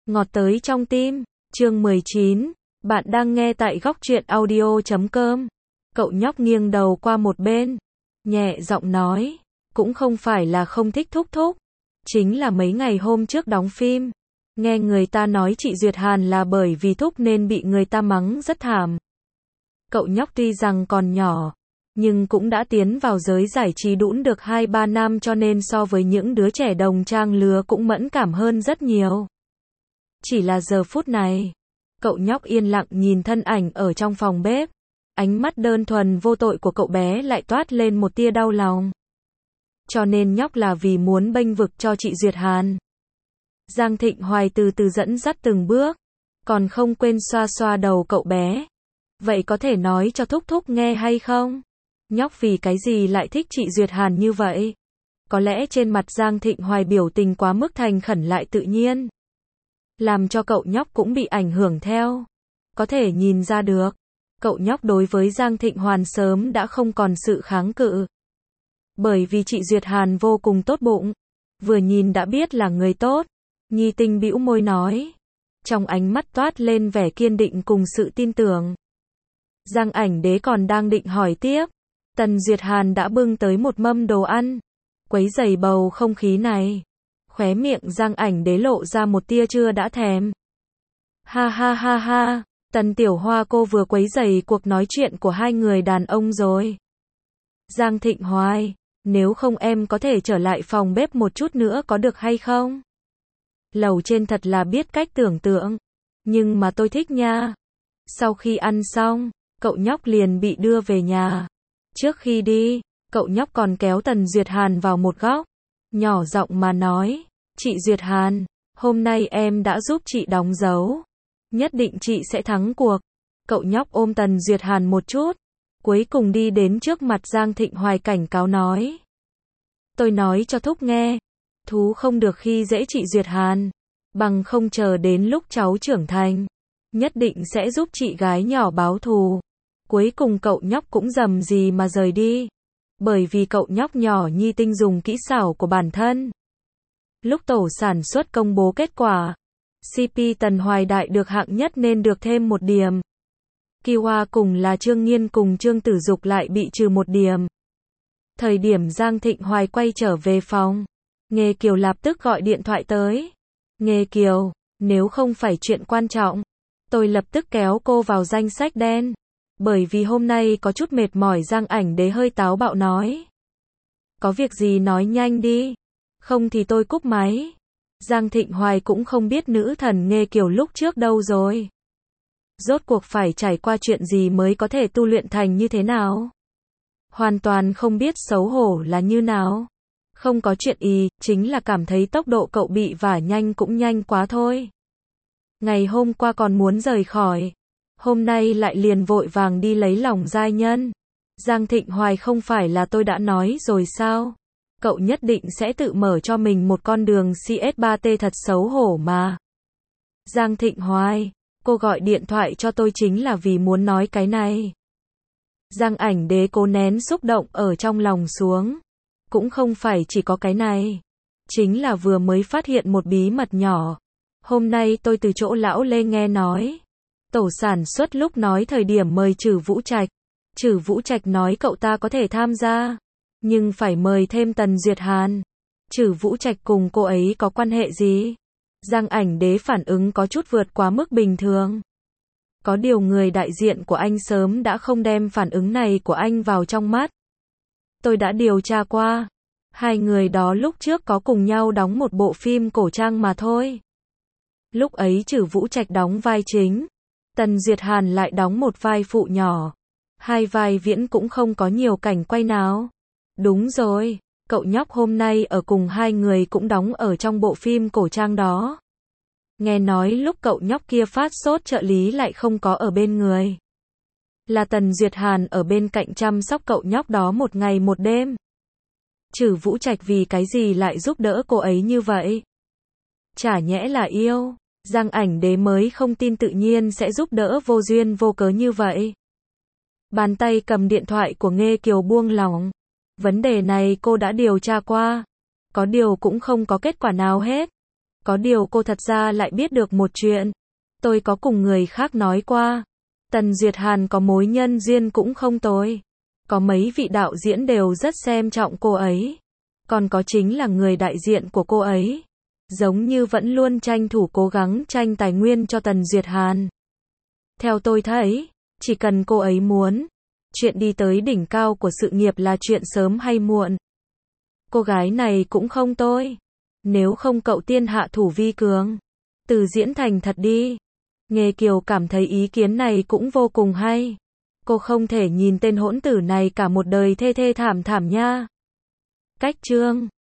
Ngọt tới trong tim, chương 19, bạn đang nghe tại góc truyện audio.com. Cậu nhóc nghiêng đầu qua một bên, nhẹ giọng nói, cũng không phải là không thích Thúc Thúc, chính là mấy ngày hôm trước đóng phim, nghe người ta nói chị Duyệt Hàn là bởi vì Thúc nên bị người ta mắng rất thảm. Cậu nhóc tuy rằng còn nhỏ, nhưng cũng đã tiến vào giới giải trí đũn được 2-3 năm cho nên so với những đứa trẻ đồng trang lứa cũng mẫn cảm hơn rất nhiều. Chỉ là giờ phút này, cậu nhóc yên lặng nhìn thân ảnh ở trong phòng bếp, ánh mắt đơn thuần vô tội của cậu bé lại toát lên một tia đau lòng. Cho nên nhóc là vì muốn bênh vực cho chị Duyệt Hàn. Giang Thịnh Hoài từ từ dẫn dắt từng bước, còn không quên xoa xoa đầu cậu bé. Vậy có thể nói cho Thúc Thúc nghe hay không? Nhóc vì cái gì lại thích chị Duyệt Hàn như vậy? Có lẽ trên mặt Giang Thịnh Hoài biểu tình quá mức thành khẩn lại tự nhiên, làm cho cậu nhóc cũng bị ảnh hưởng theo. Có thể nhìn ra được, cậu nhóc đối với Giang Thịnh Hoàn sớm đã không còn sự kháng cự. Bởi vì chị Duyệt Hàn vô cùng tốt bụng, vừa nhìn đã biết là người tốt. Nhi Tinh bĩu môi nói, trong ánh mắt toát lên vẻ kiên định cùng sự tin tưởng. Giang Ảnh Đế còn đang định hỏi tiếp, Tần Duyệt Hàn đã bưng tới một mâm đồ ăn, quấy rầy bầu không khí này. Khóe miệng Giang Ảnh Đế lộ ra một tia chưa đã thèm. Ha ha ha ha, Tần Tiểu Hoa cô vừa quấy rầy cuộc nói chuyện của hai người đàn ông rồi. Giang Thịnh Hoài, nếu không em có thể trở lại phòng bếp một chút nữa có được hay không? Lầu trên thật là biết cách tưởng tượng, nhưng mà tôi thích nha. Sau khi ăn xong, cậu nhóc liền bị đưa về nhà. Trước khi đi, cậu nhóc còn kéo Tần Duyệt Hàn vào một góc, nhỏ giọng mà nói, chị Duyệt Hàn, hôm nay em đã giúp chị đóng dấu, nhất định chị sẽ thắng cuộc. Cậu nhóc ôm Tần Duyệt Hàn một chút, cuối cùng đi đến trước mặt Giang Thịnh Hoài cảnh cáo nói, tôi nói cho Thúc nghe, Thú không được khi dễ chị Duyệt Hàn, bằng không chờ đến lúc cháu trưởng thành, nhất định sẽ giúp chị gái nhỏ báo thù. Cuối cùng cậu nhóc cũng rầm gì mà rời đi, bởi vì cậu nhóc nhỏ Nhi Tinh dùng kỹ xảo của bản thân. Lúc tổ sản xuất công bố kết quả, CP Tần Hoài Đại được hạng nhất nên được thêm 1 điểm. Kiwa cùng là Trương Nghiên cùng Trương Tử Dục lại bị trừ 1 điểm. Thời điểm Giang Thịnh Hoài quay trở về phòng, Nghê Kiều lập tức gọi điện thoại tới. Nghê Kiều, nếu không phải chuyện quan trọng, tôi lập tức kéo cô vào danh sách đen. Bởi vì hôm nay có chút mệt mỏi. Giang Ảnh Đế hơi táo bạo nói. Có việc gì nói nhanh đi, không thì tôi cúp máy. Giang Thịnh Hoài cũng không biết nữ thần Nghê Kiều lúc trước đâu rồi. Rốt cuộc phải trải qua chuyện gì mới có thể tu luyện thành như thế nào? Hoàn toàn không biết xấu hổ là như nào. Không có chuyện ý, chính là cảm thấy tốc độ cậu bị vả nhanh cũng nhanh quá thôi. Ngày hôm qua còn muốn rời khỏi, hôm nay lại liền vội vàng đi lấy lòng giai nhân. Giang Thịnh Hoài, không phải là tôi đã nói rồi sao? Cậu nhất định sẽ tự mở cho mình một con đường CS3T, thật xấu hổ mà. Giang Thịnh Hoài, cô gọi điện thoại cho tôi chính là vì muốn nói cái này. Giang Ảnh Đế cố nén xúc động ở trong lòng xuống. Cũng không phải chỉ có cái này, chính là vừa mới phát hiện một bí mật nhỏ. Hôm nay tôi từ chỗ lão Lê nghe nói, tổ sản xuất lúc nói thời điểm mời Trử Vũ Trạch. Trử Vũ Trạch nói cậu ta có thể tham gia, nhưng phải mời thêm Tần Duyệt Hàn. Trử Vũ Trạch cùng cô ấy có quan hệ gì? Giang Ảnh Đế phản ứng có chút vượt quá mức bình thường. Có điều người đại diện của anh sớm đã không đem phản ứng này của anh vào trong mắt. Tôi đã điều tra qua, hai người đó lúc trước có cùng nhau đóng một bộ phim cổ trang mà thôi. Lúc ấy Trử Vũ Trạch đóng vai chính, Tần Duyệt Hàn lại đóng một vai phụ nhỏ. Hai vai diễn cũng không có nhiều cảnh quay nào. Đúng rồi, cậu nhóc hôm nay ở cùng hai người cũng đóng ở trong bộ phim cổ trang đó. Nghe nói lúc cậu nhóc kia phát sốt trợ lý lại không có ở bên người. Là Tần Duyệt Hàn ở bên cạnh chăm sóc cậu nhóc đó một ngày một đêm. Trử Vũ Trạch vì cái gì lại giúp đỡ cô ấy như vậy? Chả nhẽ là yêu? Giang Ảnh Đế mới không tin tự nhiên sẽ giúp đỡ vô duyên vô cớ như vậy. Bàn tay cầm điện thoại của Nghê Kiều buông lỏng. Vấn đề này cô đã điều tra qua, có điều cũng không có kết quả nào hết. Có điều cô thật ra lại biết được một chuyện. Tôi có cùng người khác nói qua. Tần Duyệt Hàn có mối nhân duyên cũng không tồi. Có mấy vị đạo diễn đều rất xem trọng cô ấy. Còn có chính là người đại diện của cô ấy. Giống như vẫn luôn tranh thủ cố gắng tranh tài nguyên cho Tần Duyệt Hàn. Theo tôi thấy, chỉ cần cô ấy muốn, chuyện đi tới đỉnh cao của sự nghiệp là chuyện sớm hay muộn. Cô gái này cũng không tồi. Nếu không cậu tiên hạ thủ vi cường. Từ diễn thành thật đi. Nghê Kiều cảm thấy ý kiến này cũng vô cùng hay. Cô không thể nhìn tên hỗn tử này cả một đời thê thê thảm thảm nha. Cách chương